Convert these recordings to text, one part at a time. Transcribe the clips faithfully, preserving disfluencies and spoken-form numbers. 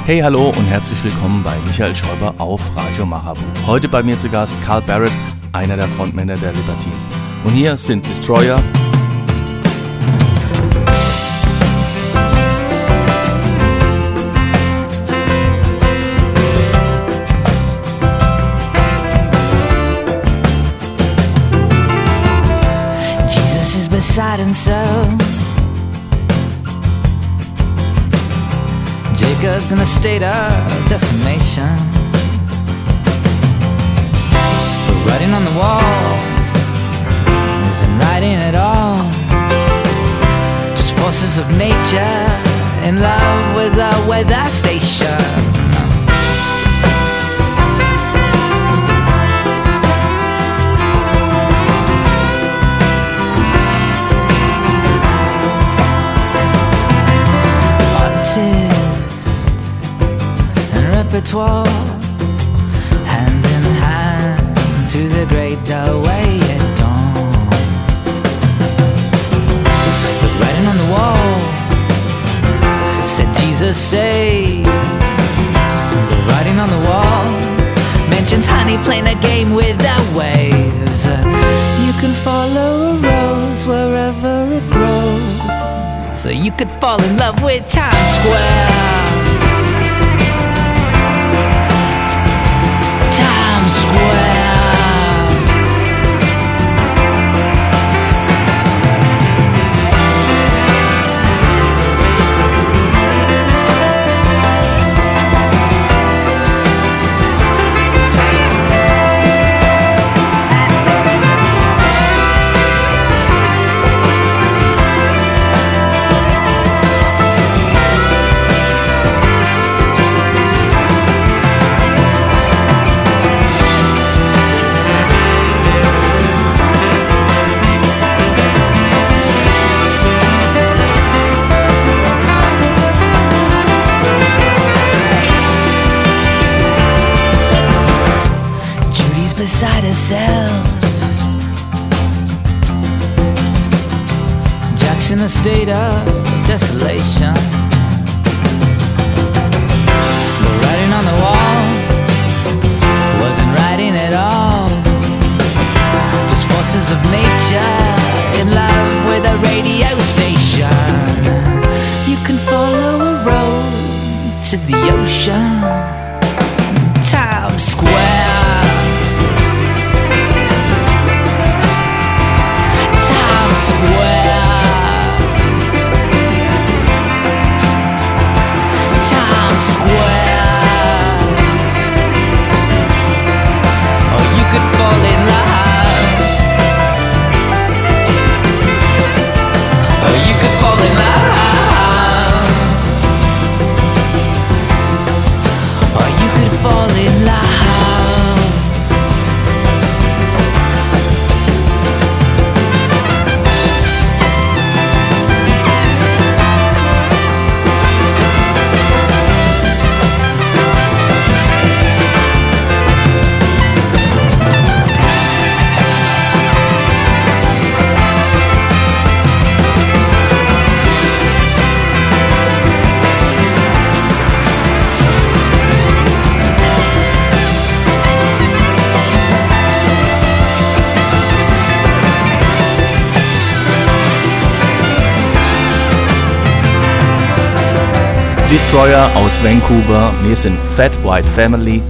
Hey, hallo und herzlich willkommen bei Michael Schäuber auf Radio Mahabu. Heute bei mir zu Gast Carl Barrett, einer der Frontmänner der Libertines. Und hier sind Destroyer, Jesus is beside himself. Jacob's in a state of decimation. The writing on the wall isn't writing at all. Just forces of nature in love with the weather station. Repertoire, hand in hand through the great away at dawn. The writing on the wall said Jesus saves. The writing on the wall mentions honey playing a game with the waves. You can follow a rose wherever it grows. So you could fall in love with Times Square. Square. Beside herself, Jack's in a state of desolation. The writing on the wall wasn't writing at all. Just forces of nature in love with a radio station. You can follow a road to the ocean. Times Square. Destroyer aus Vancouver. Wir sind Fat White Family.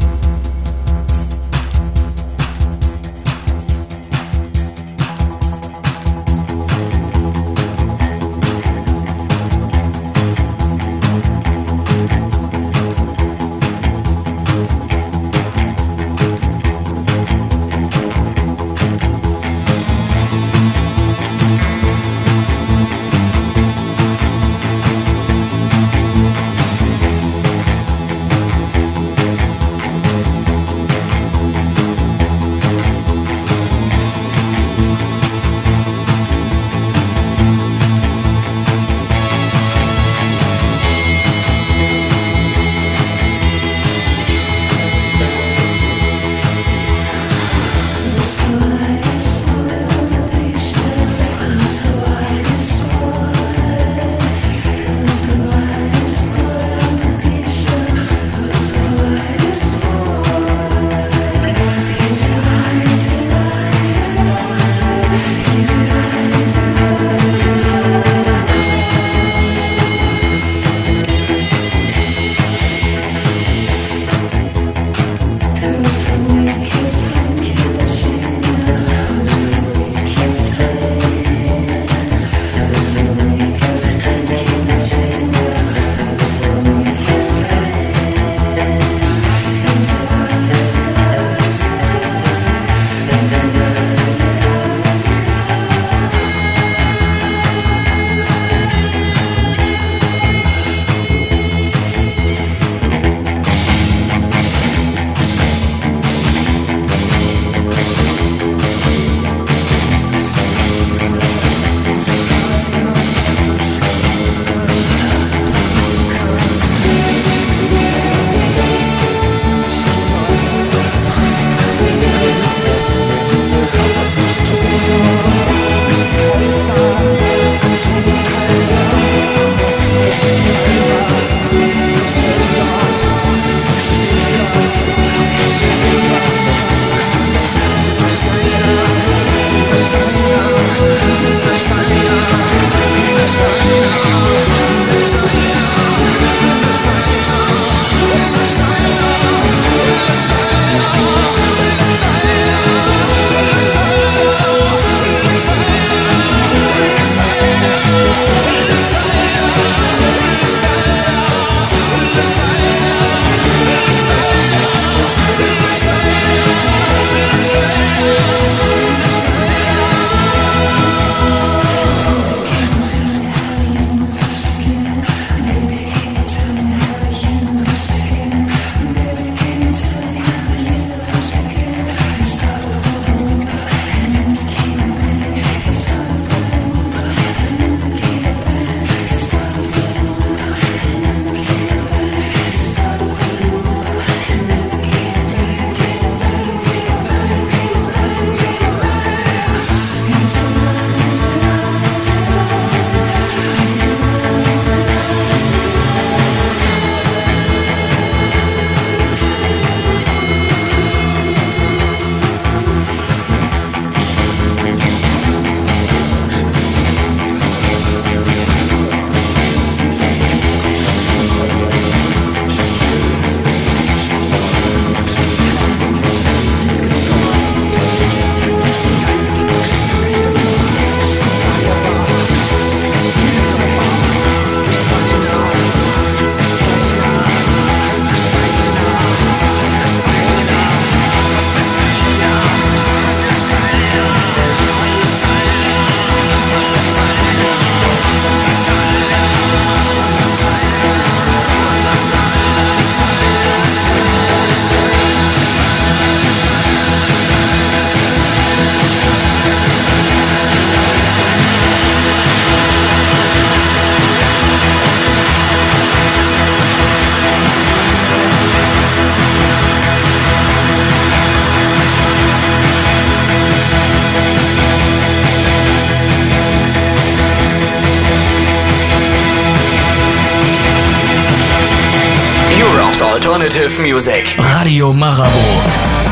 Europe's alternative music. Radio Marabout.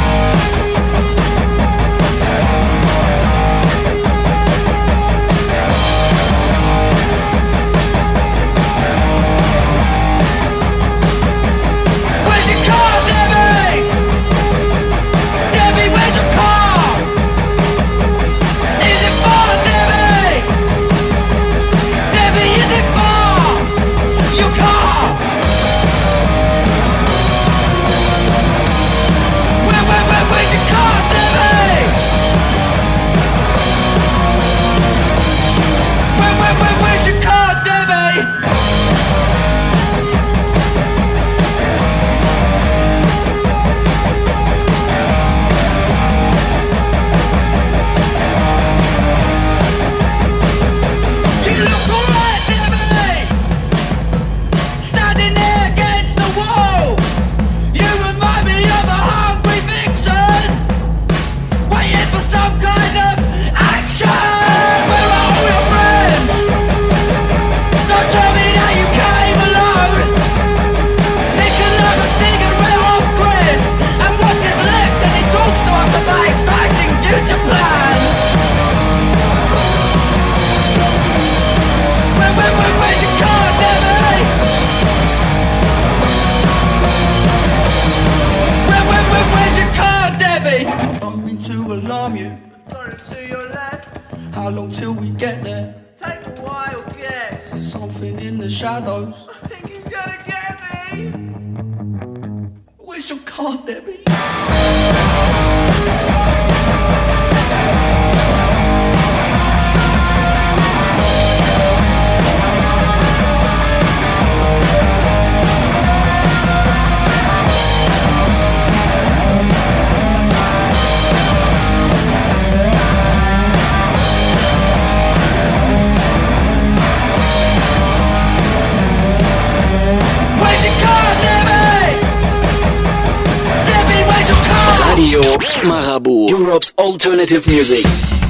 Radio Marabout, Europe's alternative music.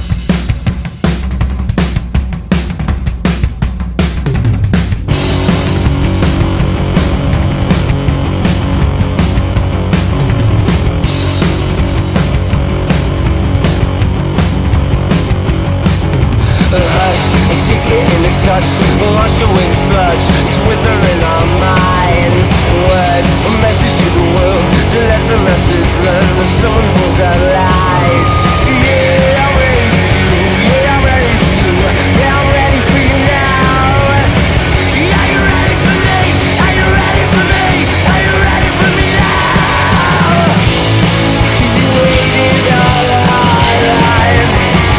Wash away the sludge, it's withering our minds. Words, a message to the world, to let the masses learn that someone holds our lights. So yeah, I'm ready for you, yeah, I'm ready for you, yeah, I'm ready for you now. Are you ready for me? Are you ready for me? Are you ready for me now? 'Cause you waited all our lives.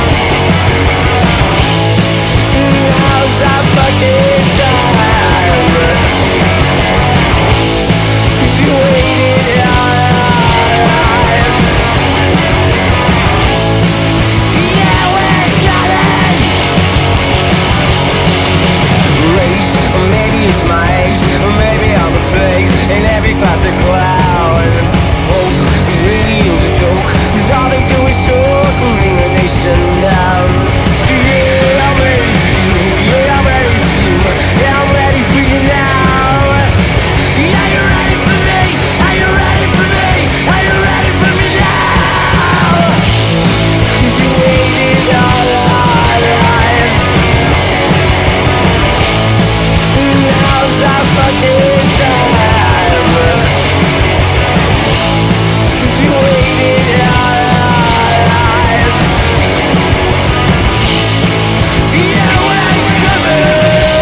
Now's our fucking time. 'Cause you waited all our lives. Yeah, we're coming. Race, or maybe it's my age, or maybe I'm a plague in every classic cloud. Hope is radio's a joke, 'cause all they do is talk and bring the nation down. So yeah, I'm ready for you, yeah, I'm ready for you, yeah, I'm ready for you now. Are you ready for me? Are you ready for me? Are you ready for me now? 'Cause you waited all our lives. Now's our fucking time. 'Cause you waited all our lives. Yeah, we're coming.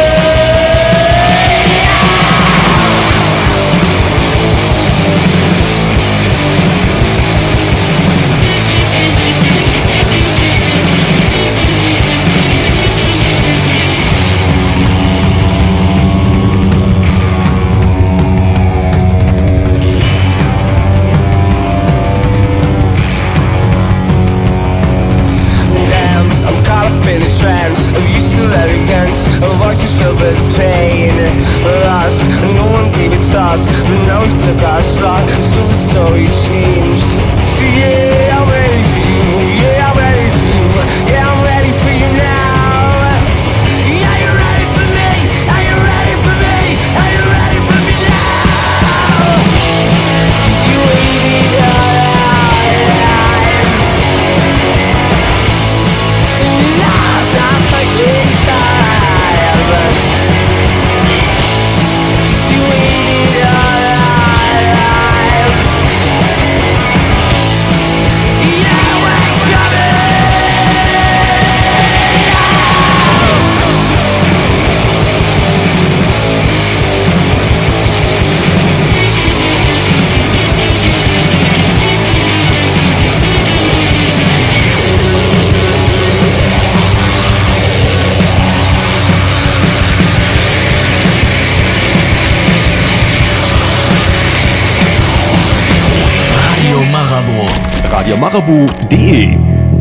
Damned, I'm caught up in a trance of youthful arrogance, of voices filled with pain. Lost, and no one gave a toss, but now we took our slot, so the story changed. So yeah, I'm ready for you, yeah, I'm ready for you, yeah, I'm ready for you now. Are you ready for me? Are you ready for me? Are you ready for me now? marabu punkt de.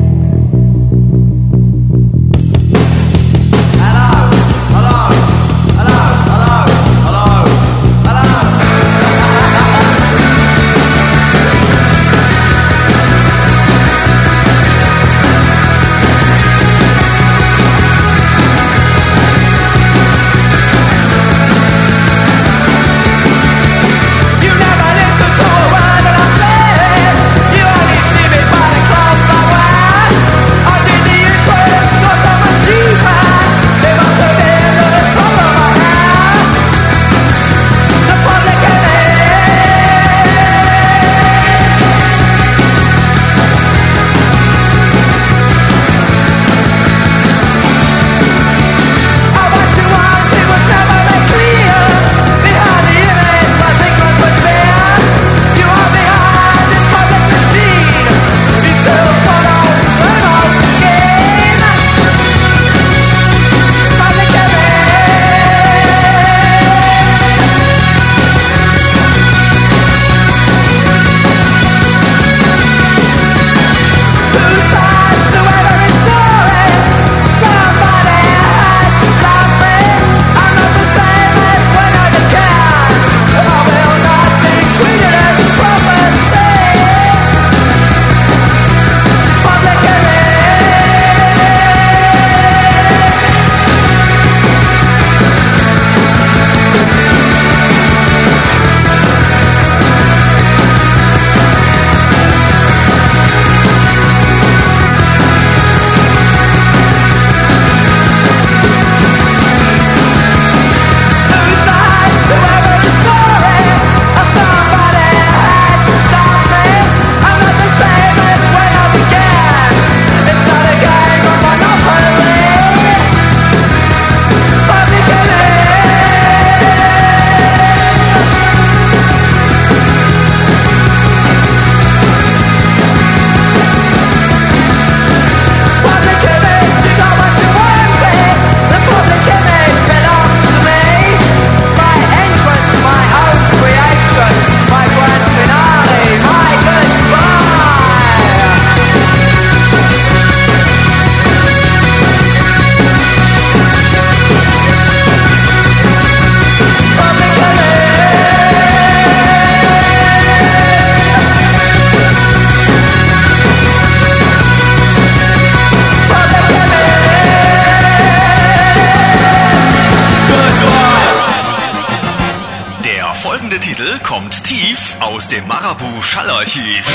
Kommt tief aus dem Marabu Schallarchiv.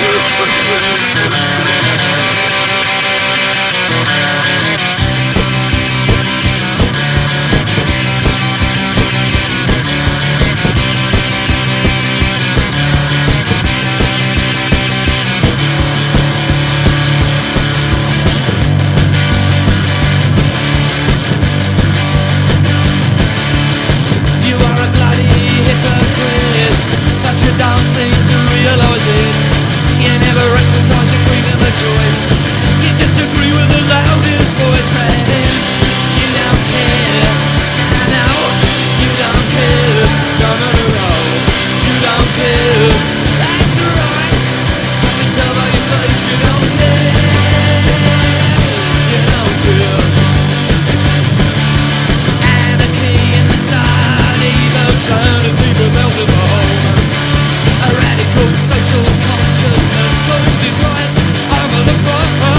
Don't seem to realize it. You never exercise your freedom of choice. You just agree with the loudest voice saying you don't care. No, no, you don't care. No, no, no, no, you don't care. That's right. I can tell by your face you don't care. You don't care. Anarchy in the style, evil eternity, the bells of the home. A radical social consciousness closes right over the front.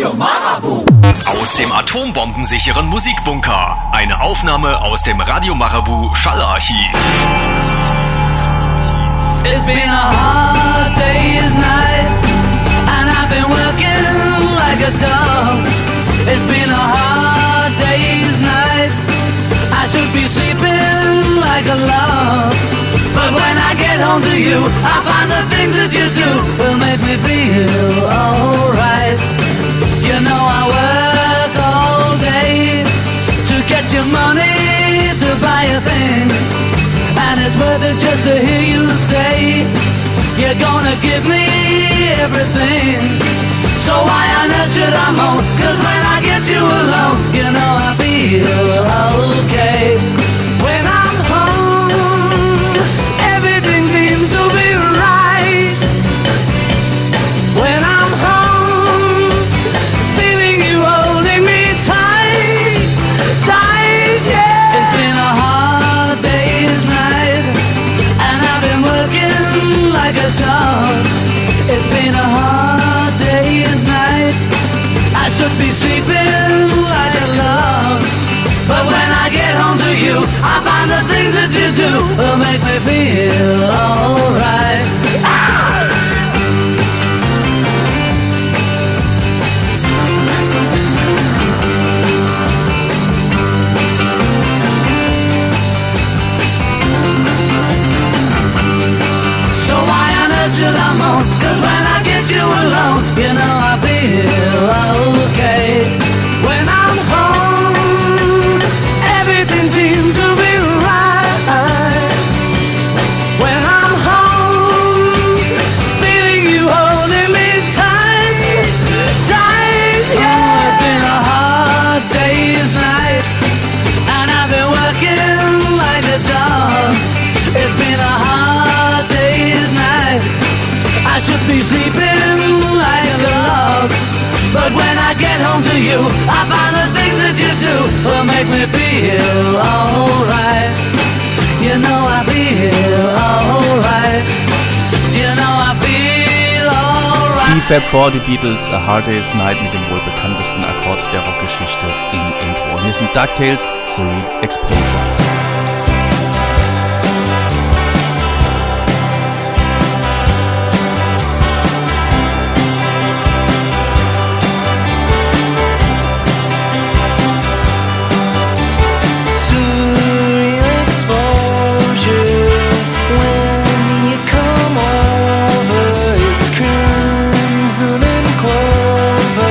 Radio Marabu. Aus dem atombombensicheren Musikbunker. Eine Aufnahme aus dem Radio Marabu Schallarchiv. It's been a hard day's night, and I've been working like a dog. It's been a hard day's night, I should be sleeping like a log. But when I get home to you, I find the things that you do will make me feel alright. You know I work all day to get your money to buy a thing, and it's worth it just to hear you say you're gonna give me everything. So why on earth should I moan? Cause when I get you alone, you know I feel okay. When I'm home, everything seems to be right. When I'm home, feeling you holding me tight, tight, yeah. It's been a hard day's night, and I've been working like a dog. It's been a hard day's night, I should be sleeping like a log. But when I get home to you, I find the things that you do will make me feel alright. Ah! So why on earth should I moan? Cause when I get you alone, you know I feel okay. When I'm home, everything seems to be right. When I'm home, feeling you holding me tight, tight, yeah. It's been a hard day's night, and I've been working like a dog. It's been a hard day's night, I should be sleeping like a log. But when I get home to you, I find the things that you do will make me feel alright. You know I feel alright. You know I feel alright. Die Fab Four, die Beatles, A Hard Day's Night mit dem wohl bekanntesten Akkord der Rockgeschichte im Intro. Und hier sind DuckTales, Serene Exposure.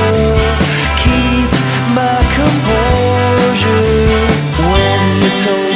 Keep my composure when you told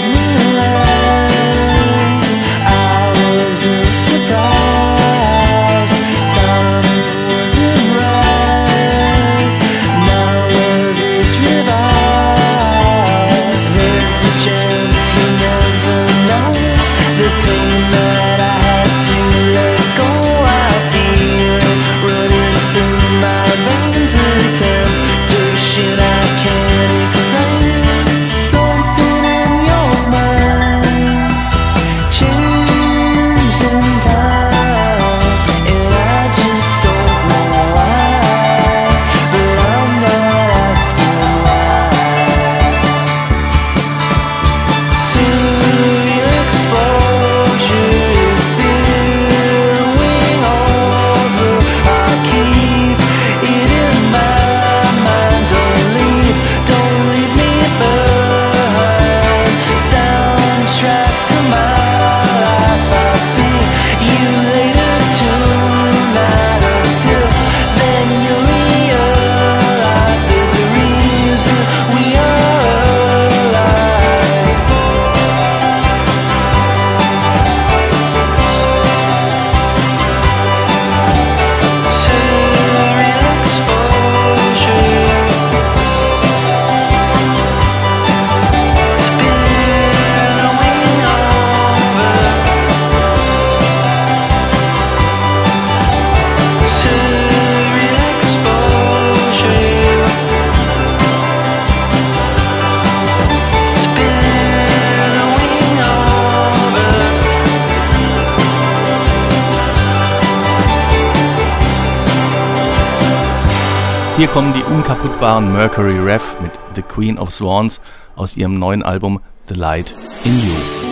Hier kommen die unkaputtbaren Mercury Rev mit The Queen of Swans aus ihrem neuen Album The Light in You.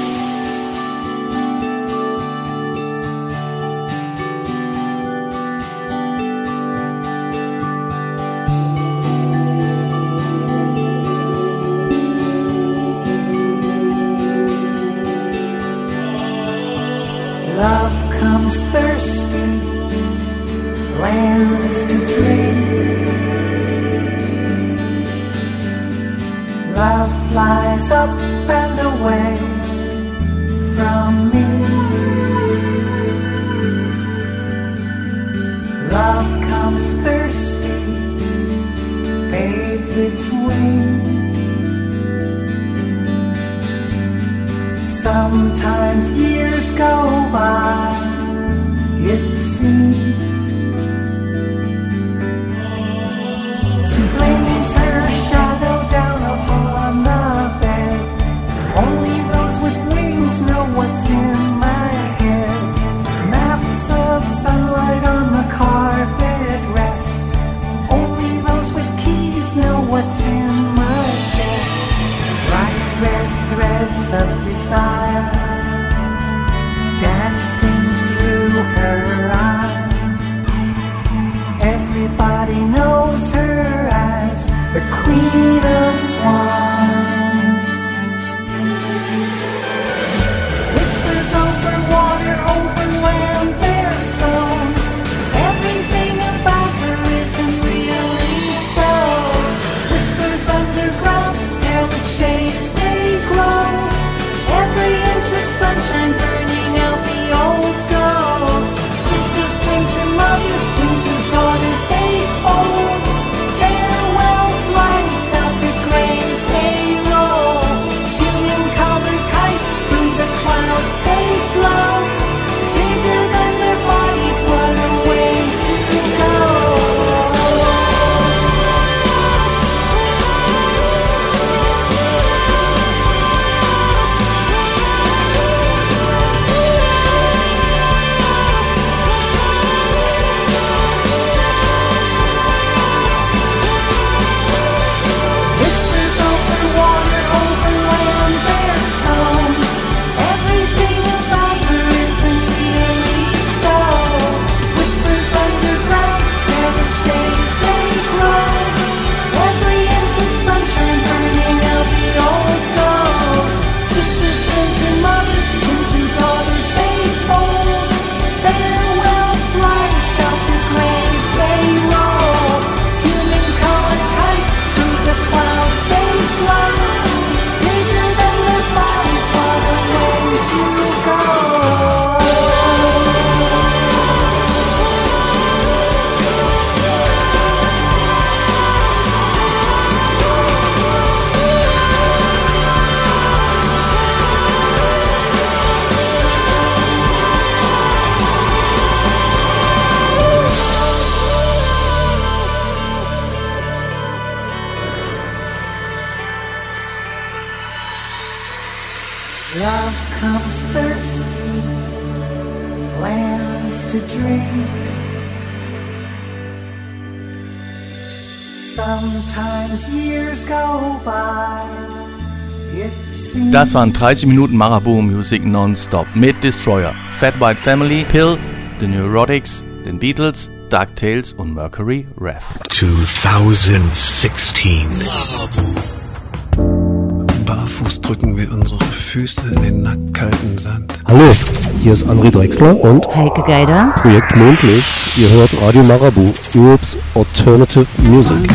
Love comes thirsty, lands to drink. Love flies up and away from me. Love comes thirsty, bathes its wings. Sometimes years go by, it seems. She flings her shadow down upon the bed. Only those with wings know what's in my head. Maps of sunlight on the carpet rest. Only those with keys know what's in my chest. Bright red threads of desire dancing through her eyes. Everybody knows her as the Queen of Swans. Whispers over water, over land, they're sown. Everything about her isn't really so. Whispers underground, they're the shades they glow. Every inch of sunshine burning out the old ghosts. Sisters turn to mothers, into daughters they fold. Farewell flights out the graves they roll. Human colored kites through the clouds they float. Bigger than their bodies, what a way to go. Whispers over water, over land, they're sown. Everything about her isn't really so. Whispers underground, they're the shades they glow. Every inch of sunshine burning out the old ghosts. Sisters turn to mothers, into daughters they fold. Farewell flights out the graves they roll. Human colored kites through the clouds they flow. Bigger than their bodies, what a way to go. Love comes thirsty, lands to drink. Sometimes years go by, it seems. Das waren dreißig Minuten Marabu Music Nonstop mit Destroyer, Fat White Family, Pill, The Neurotics, den Beatles, DuckTales und Mercury Rev. zwanzig sechzehn. Barfuß drücken wir unsere Füße in den nackkalten Sand. Hallo, hier ist André Drechsler und Heike Geider. Projekt Mondlicht. Ihr hört Radio Marabu, Europe's Alternative Music.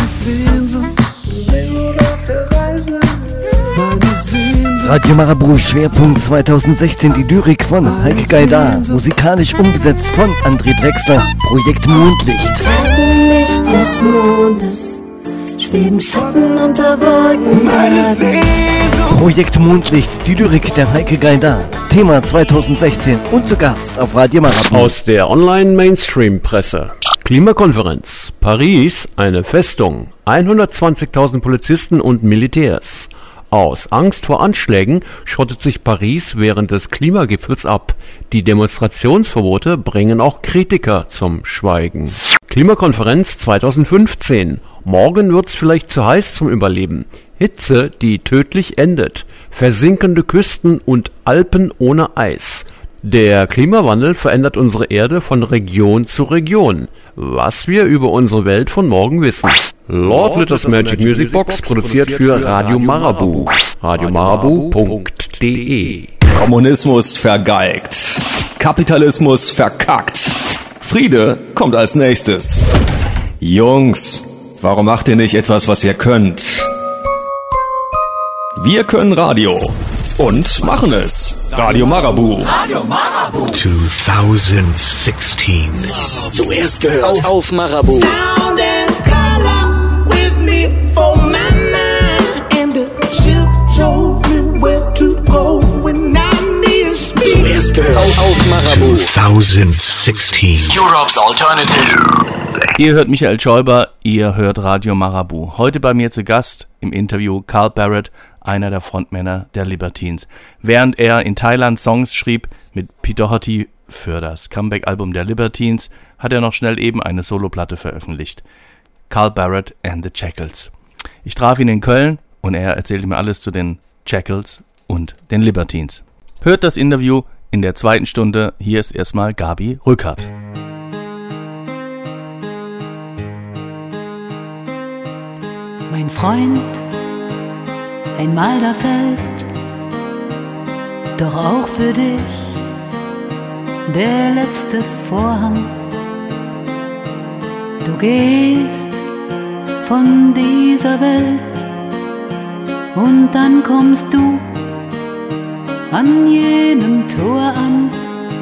Radio Marabu Schwerpunkt zwanzig sechzehn, die Lyrik von Heike Geider, musikalisch umgesetzt von André Drechsler. Projekt Mondlicht. Licht des Mondes, schweben Schatten unter Wolken. Projekt Mondlicht, die Lyrik der Heike Geider. Thema zwanzig sechzehn und zu Gast auf Radio Marabu. Aus der Online-Mainstream-Presse. Klimakonferenz. Paris, eine Festung. hundertzwanzigtausend Polizisten und Militärs. Aus Angst vor Anschlägen schottet sich Paris während des Klimagipfels ab. Die Demonstrationsverbote bringen auch Kritiker zum Schweigen. Klimakonferenz zweitausendfünfzehn. Morgen wird's vielleicht zu heiß zum Überleben. Hitze, die tödlich endet. Versinkende Küsten und Alpen ohne Eis. Der Klimawandel verändert unsere Erde von Region zu Region. Was wir über unsere Welt von morgen wissen. Lord Litters Magic Music Box produziert für Radio Marabu. radio marabu punkt de. Kommunismus vergeigt. Kapitalismus verkackt. Friede kommt als nächstes. Jungs, warum macht ihr nicht etwas, was ihr könnt? Wir können Radio. Und machen es. Radio Marabu. Radio Marabu. twenty sixteen. Zuerst gehört auf Marabu. Sound and color with me for my mind. And the ship showed me where to go when I need a speed. Zuerst gehört auf Marabu. twenty sixteen. Europe's Alternative. Ihr hört Michael Schäuber, ihr hört Radio Marabu. Heute bei mir zu Gast im Interview Carl Barrett, einer der Frontmänner der Libertines. Während er in Thailand Songs schrieb mit Pete Doherty für das Comeback-Album der Libertines, hat er noch schnell eben eine Soloplatte veröffentlicht. Carl Barrett and the Jackals. Ich traf ihn in Köln und er erzählte mir alles zu den Jackals und den Libertines. Hört das Interview in der zweiten Stunde. Hier ist erstmal Gabi Rückert. Mein Freund, einmal da fällt doch auch für dich der letzte Vorhang. Du gehst von dieser Welt und dann kommst du an jenem Tor an.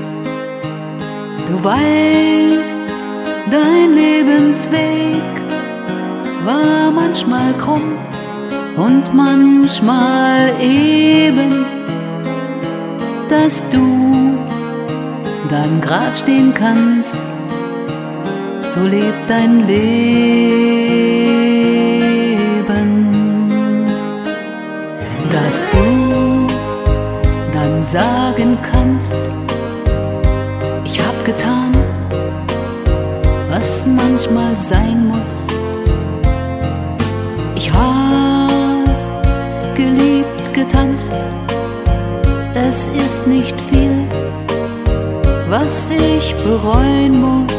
Du weißt, dein Lebensweg war manchmal krumm und manchmal eben, dass du dann grad stehen kannst. So lebt dein Leben, dass du dann sagen kannst, ich hab getan, was manchmal sein muss. Ich hab geliebt, getanzt, es ist nicht viel, was ich bereuen muss.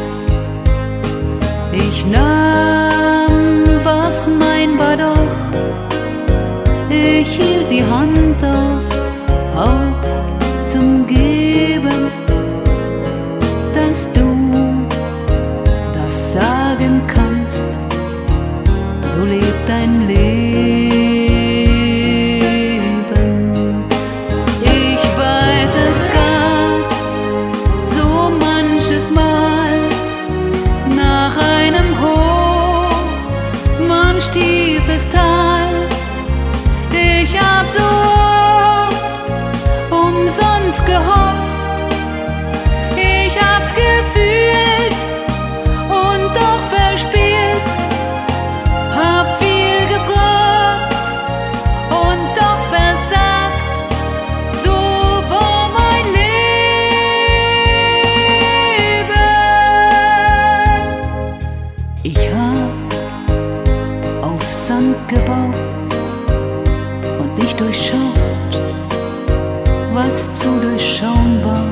Ich nahm, was mein war doch, ich hielt die Hand auf, auch zum Geben, dass du das sagen kannst. So lebt dein Leben. Ich weiß, es gab so manches Mal nach einem Hoch, manch tiefes Tal. Ich hab so oft umsonst gehofft, ich hab's gefühlt und doch verspielt. Hab viel gefragt und doch versagt, so war mein Leben. Ich hab auf Sand gebaut und nicht durchschaut, was zu durchschauen war.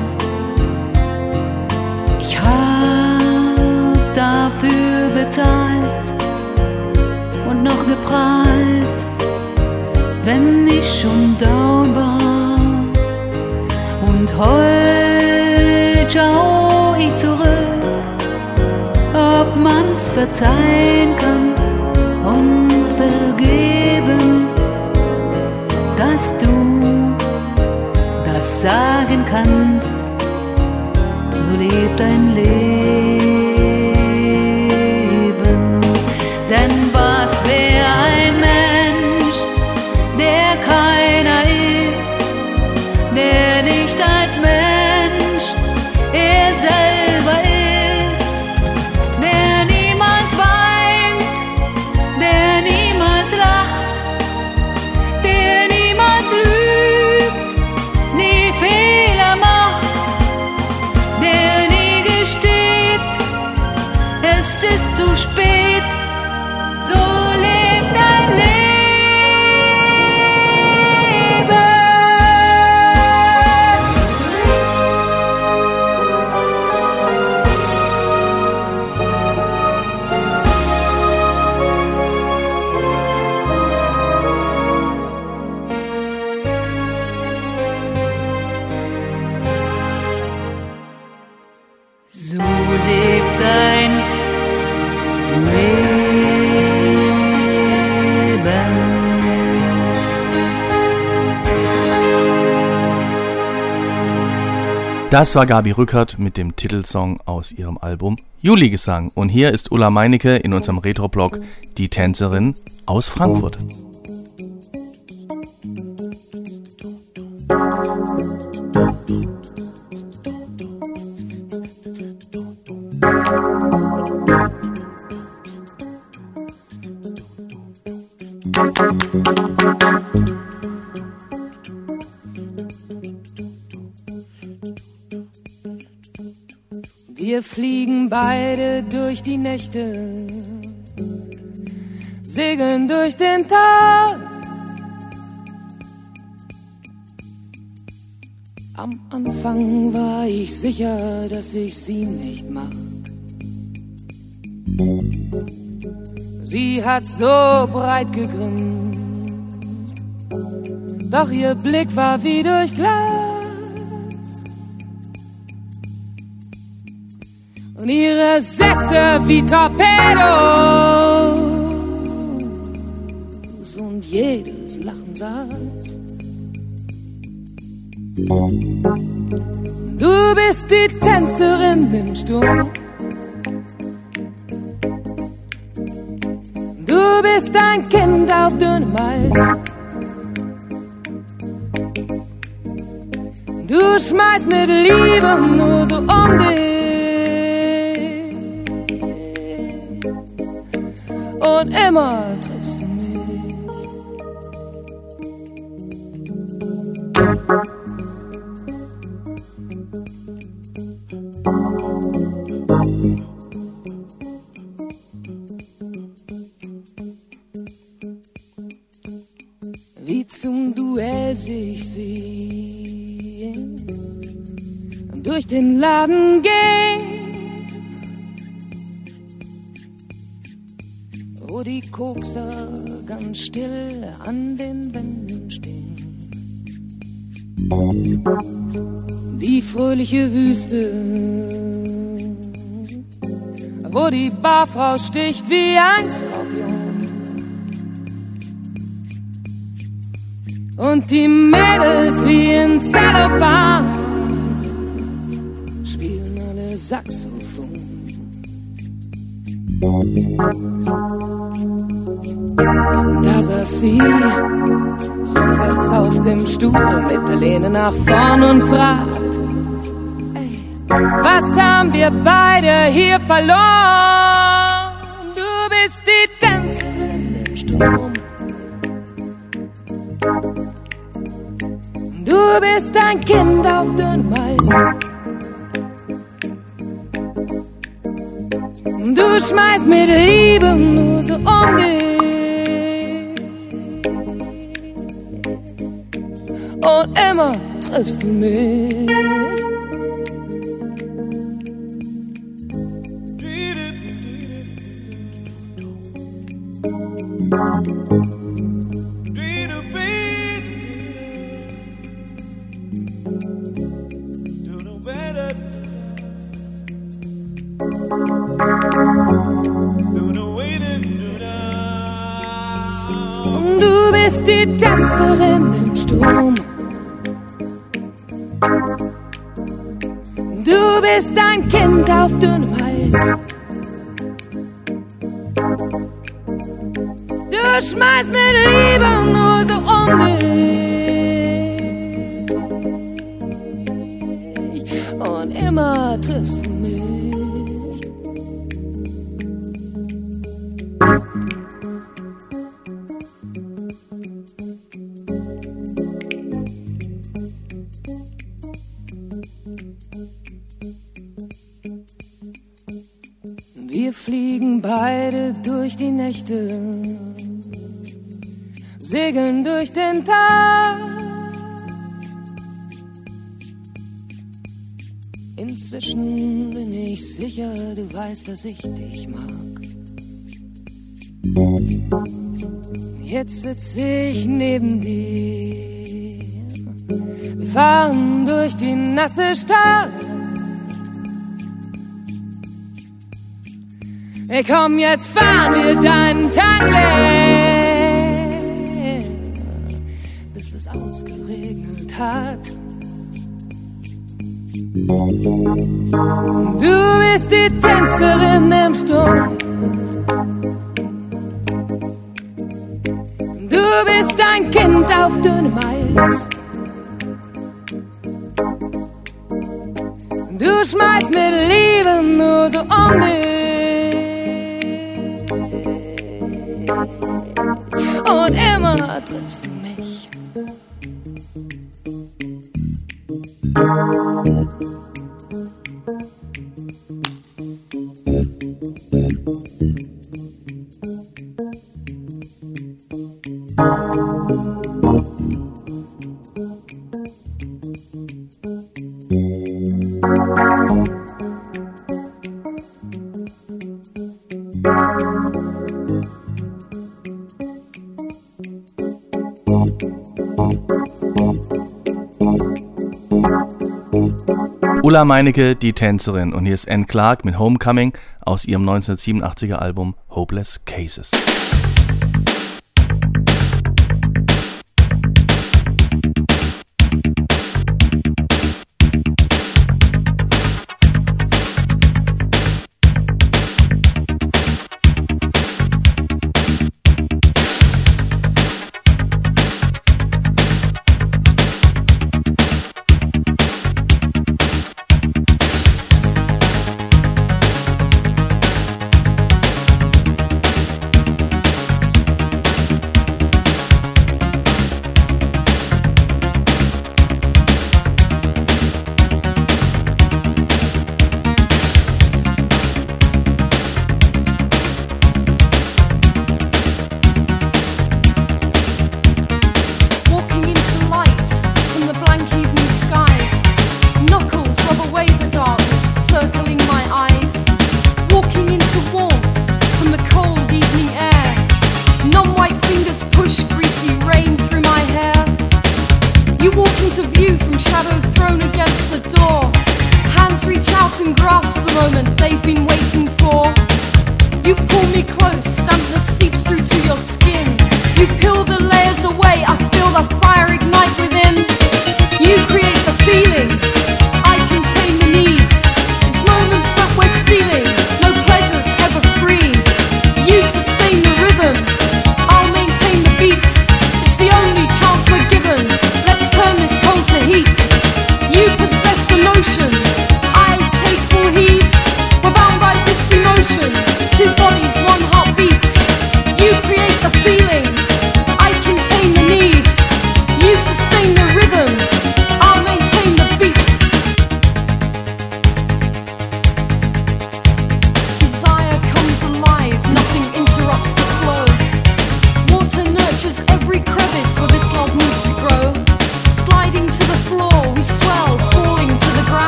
Ich hab dafür bezahlt und noch geprahlt, wenn ich schon down war. Und heut schau ich zurück, ob man's verzeihen kann und vergeben, dass du das sagen kannst. So lebt dein Leben. Denn was wär ein Mensch, der keiner ist, der nicht als Mensch er selber ist, der niemals weint, der niemals lacht, der niemals lügt, nie Fehler macht, der nie gesteht, Das war Gabi Rückert mit dem Titelsong aus ihrem Album Juligesang. Und hier ist Ulla Meinecke in unserem Retro-Blog Die Tänzerin aus Frankfurt. Wir fliegen beide durch die Nächte, segeln durch den Tag. Am Anfang war ich sicher, dass ich sie nicht mag. Sie hat so breit gegrinst, doch ihr Blick war wie durch Glas. Und ihre Sätze wie Torpedos und jedes Lachen saß. Du bist die Tänzerin im Sturm. Du bist ein Kind auf dünnem Eis. Du schmeißt mit Liebe nur so um dich. Und immer triffst du mich. Wie zum Duell sich sehen, durch den Laden gehen, wo die Kokser ganz still an den Wänden stehen. Die fröhliche Wüste, wo die Barfrau sticht wie ein Skorpion. Und die Mädels wie in Zellophan spielen alle Saxophon. Da saß sie rückwärts auf dem Stuhl mit der Lehne nach vorn und fragt: Ey, was haben wir beide hier verloren? Du bist die Tänzerin im Sturm. Du bist ein Kind auf dünnem Eis. Du schmeißt mit Liebe nur so um dich. Und immer triffst du mich. Du bist die Tänzerin im Sturm. Du bist ein Kind auf dünnem Eis. Du schmeißt mit Liebe nur so um dich. Und immer triffst du mich. Wir fliegen beide durch die Nächte, segeln durch den Tag. Inzwischen bin ich sicher, du weißt, dass ich dich mag. Jetzt sitze ich neben dir. Wir fahren durch die nasse Stadt. Ey, komm, jetzt fahren wir deinen Tank leer, bis es ausgeregnet hat. Du bist die Tänzerin im Sturm. Du bist ein Kind auf dünnem Eis. Du schmeißt mit Liebe nur so um dich. Und immer triffst du mich. Ulla Meinecke, die Tänzerin. Und hier ist Anne Clark mit Homecoming aus ihrem neunzehnhundertsiebenundachtziger Album Hopeless Cases.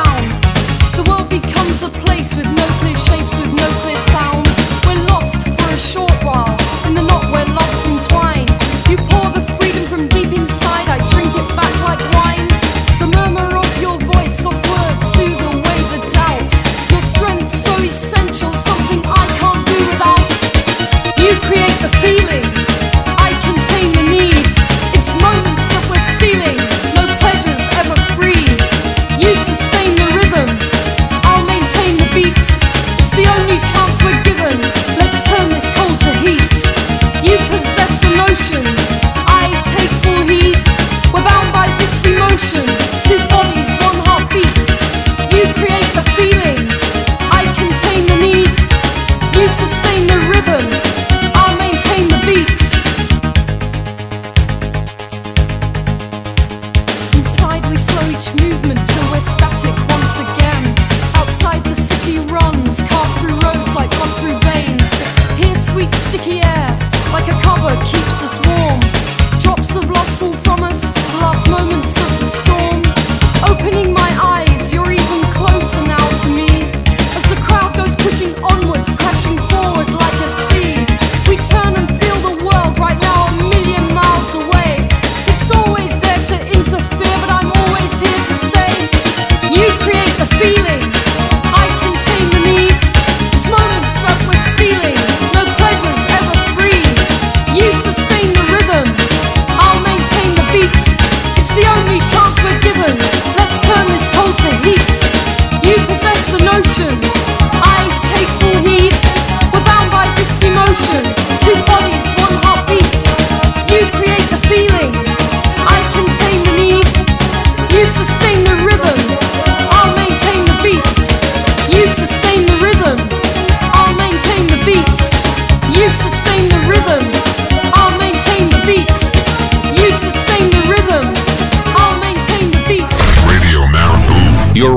A place with no clear shapes, with no clear sounds. We're lost for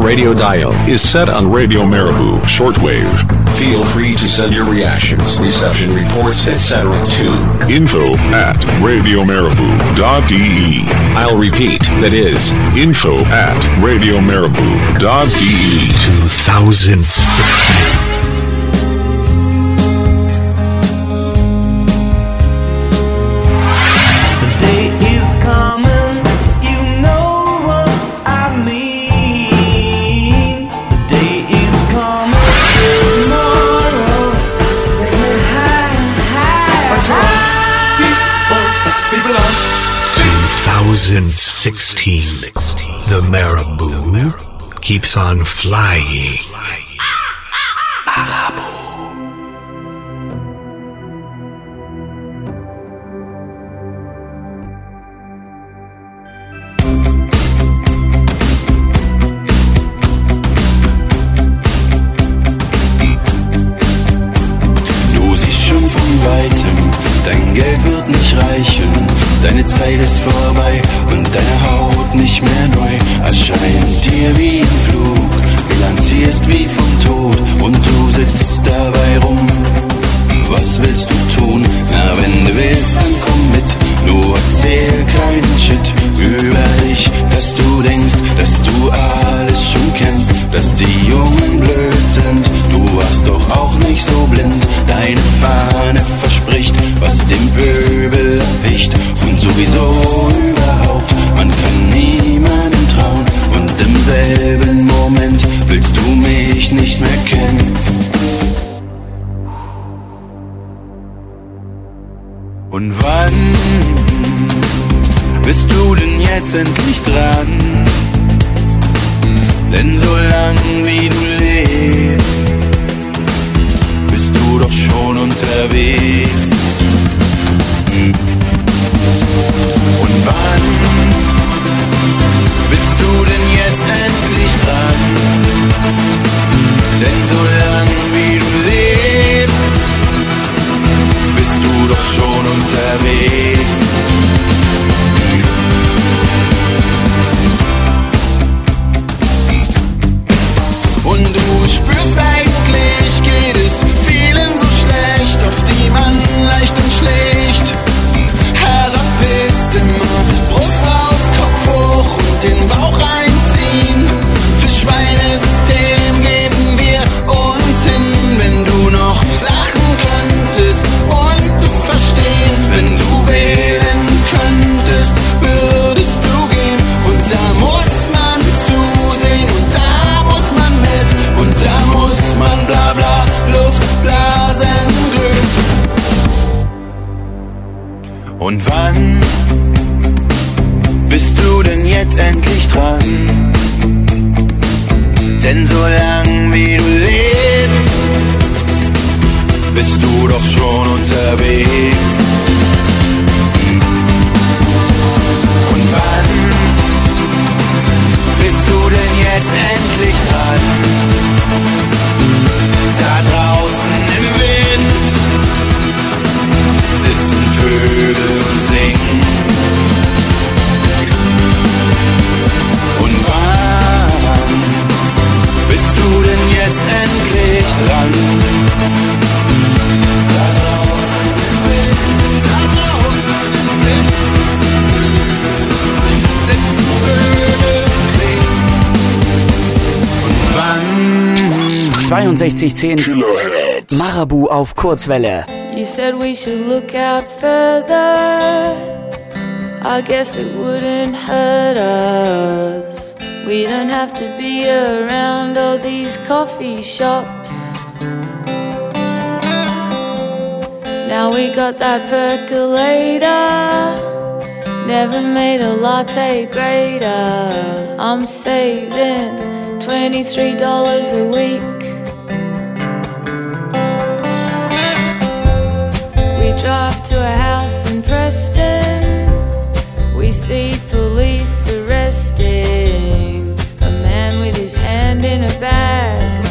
radio dial is set on Radio Marabou shortwave. Feel free to send your reactions, reception reports, et cetera to info at radiomarabou dot d e. I'll repeat, that is info at radiomarabou dot d e. two thousand sixteen. twenty sixteen, the Marabou keeps on flying. Marabou. Du siehst schon von Weitem, dein Geld wird nicht reichen. Deine Zeit ist vorbei und deine Haut nicht mehr neu. Erscheint dir wie ein Flug, bilanzierst wie vom Tod und du sitzt dabei rum. Was willst du tun? Na, wenn du willst, dann komm mit. Nur erzähl keinen Shit über dich, dass du denkst, dass du alles schon kennst, dass die Jungen blöd sind. Du warst doch auch nicht so blind. Deine Fahne verspricht, was dem Pöbel erpicht. Und sowieso überhaupt, man kann niemandem trauen. Und im selben Moment willst du mich nicht mehr kennen. Und wann bist du denn jetzt endlich dran? Denn so lang wie du lebst, bist du doch schon unterwegs. Und wann bist du denn jetzt endlich dran? Denn so lang wie du lebst, bist du doch schon unterwegs. Und du spürst eigentlich, geht es vielen so schlecht, auf die man leicht und schlicht herab ist immer. Brust raus, Kopf hoch und den Bauch einziehen. Für Schweinesystem geben wir uns hin. Wenn du noch lachen könntest und es verstehen, wenn du wählen könntest, würdest du gehen. Und da muss man zusehen und da muss man mit und da muss man bla bla Luftblasen glühen. Und wann bist du denn jetzt endlich dran? Denn so lang wie du lebst, bist du doch schon unterwegs. Und wann bist du denn jetzt endlich dran? Da draußen im Wind sitzen Vögel und singen. Und wann bist du denn jetzt endlich dran? Da draußen im Wind, da draußen im Wind sitzen Vögel und singen. Und wann zweiundsechzig zehn Marabou auf Kurzwelle. You said we should look out further. I guess it wouldn't hurt us. We don't have to be around all these coffee shops. Now we got that percolator. Never made a latte greater. I'm saving twenty-three dollars a week. We drive to a house in Preston. We see police arresting a man with his hand in a bag.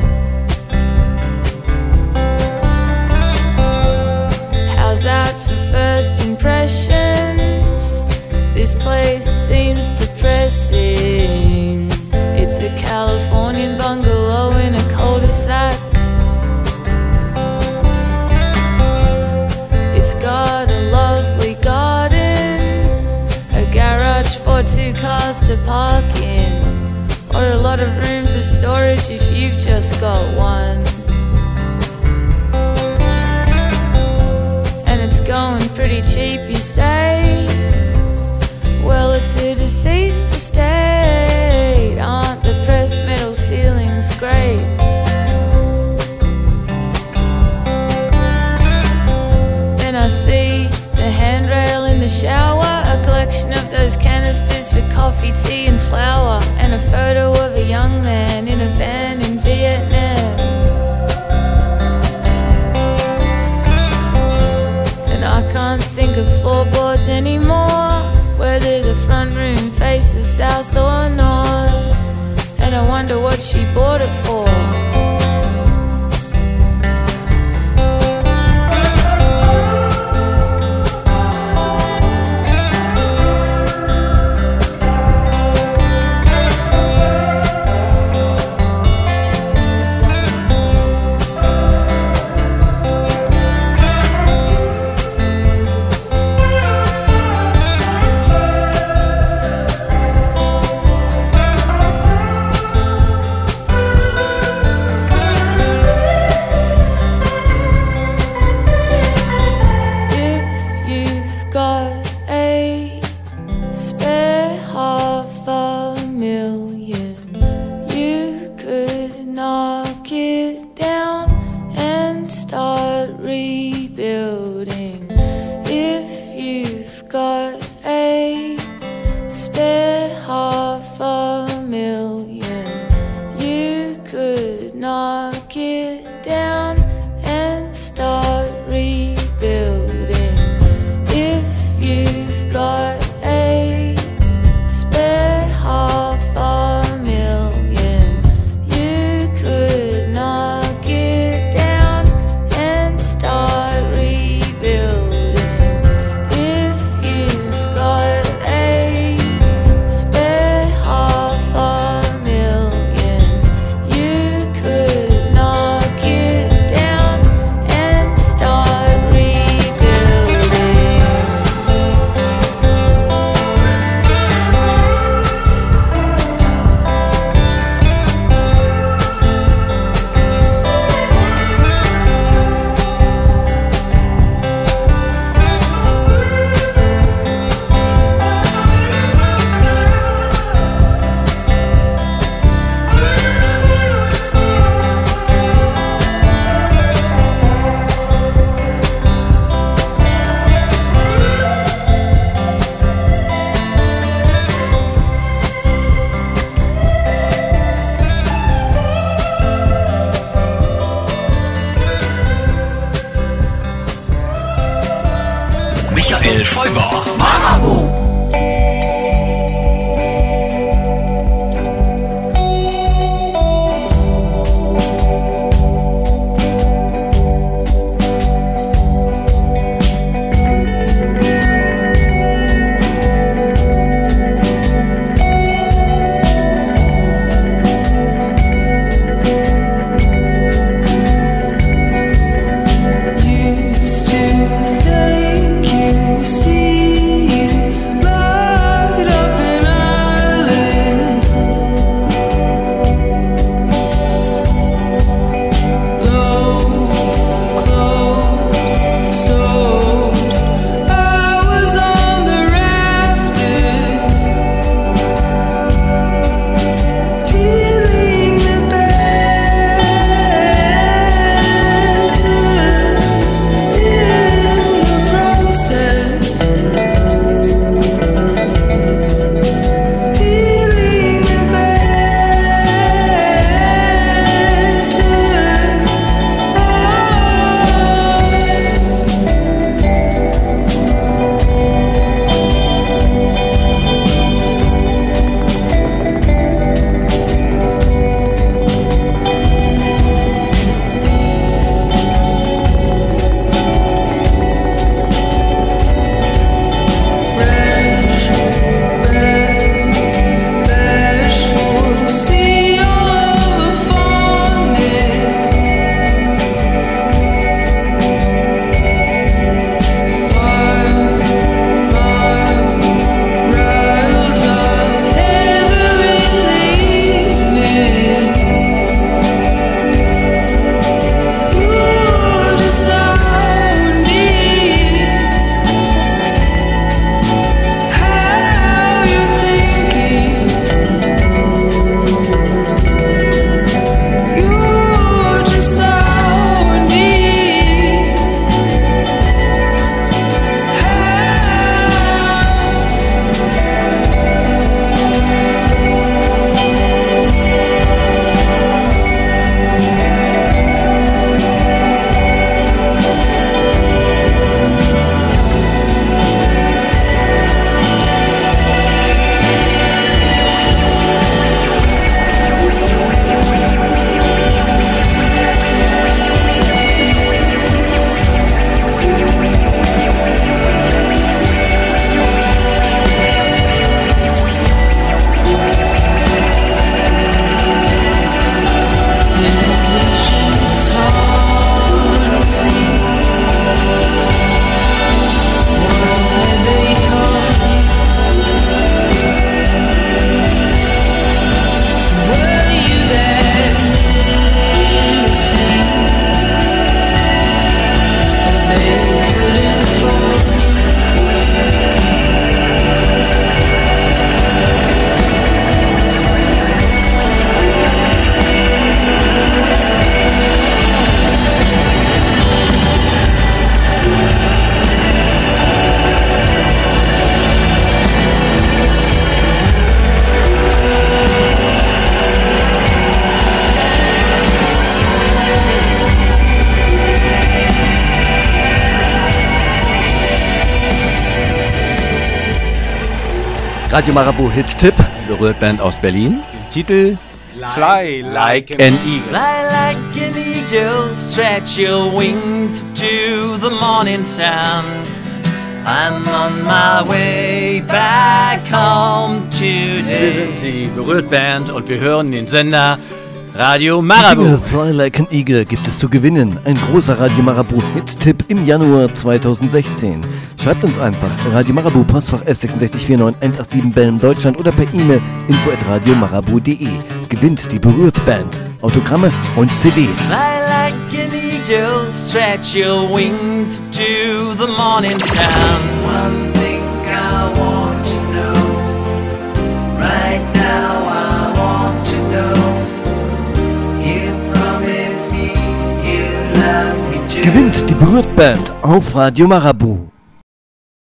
How's that for first impressions? This place seems depressing. It's a California house to park in, or a lot of room for storage if you've just got one. And it's going pretty cheap, you say? Well, it's a deceased estate. Aren't the pressed metal ceilings great? Then I see the handrail in the shower, a collection of those canisters for coffee, tea and flour, and a photo of a young man in a van in Vietnam. And I can't think of floorboards anymore, whether the front room faces south or north, and I wonder what she bought it for. Michael Schäuber. Marabu. Used to think you see Radio Marabu Hit-Tipp. Berührt Band aus Berlin. Titel Fly Like an Eagle. Fly like an eagle, stretch your wings to the morning sun. I'm on my way back home today. Wir sind die Berührt Band und wir hören den Sender Radio Marabu. Die Fly Like an Eagle gibt es zu gewinnen. Ein großer Radio Marabu Hit-Tipp im Januar zweitausendsechzehn. Schreibt uns einfach Radio Marabu, Postfach F sechs sechs vier neun eins acht sieben Belm, Deutschland oder per E-Mail info at radiomarabu punkt de. Gewinnt die Berührt Band, Autogramme und C Ds. Fly like an eagle, stretch your wings to the morning sun. One thing I want to know, right now I want to know. Gewinnt die Berührt Band auf Radio Marabu.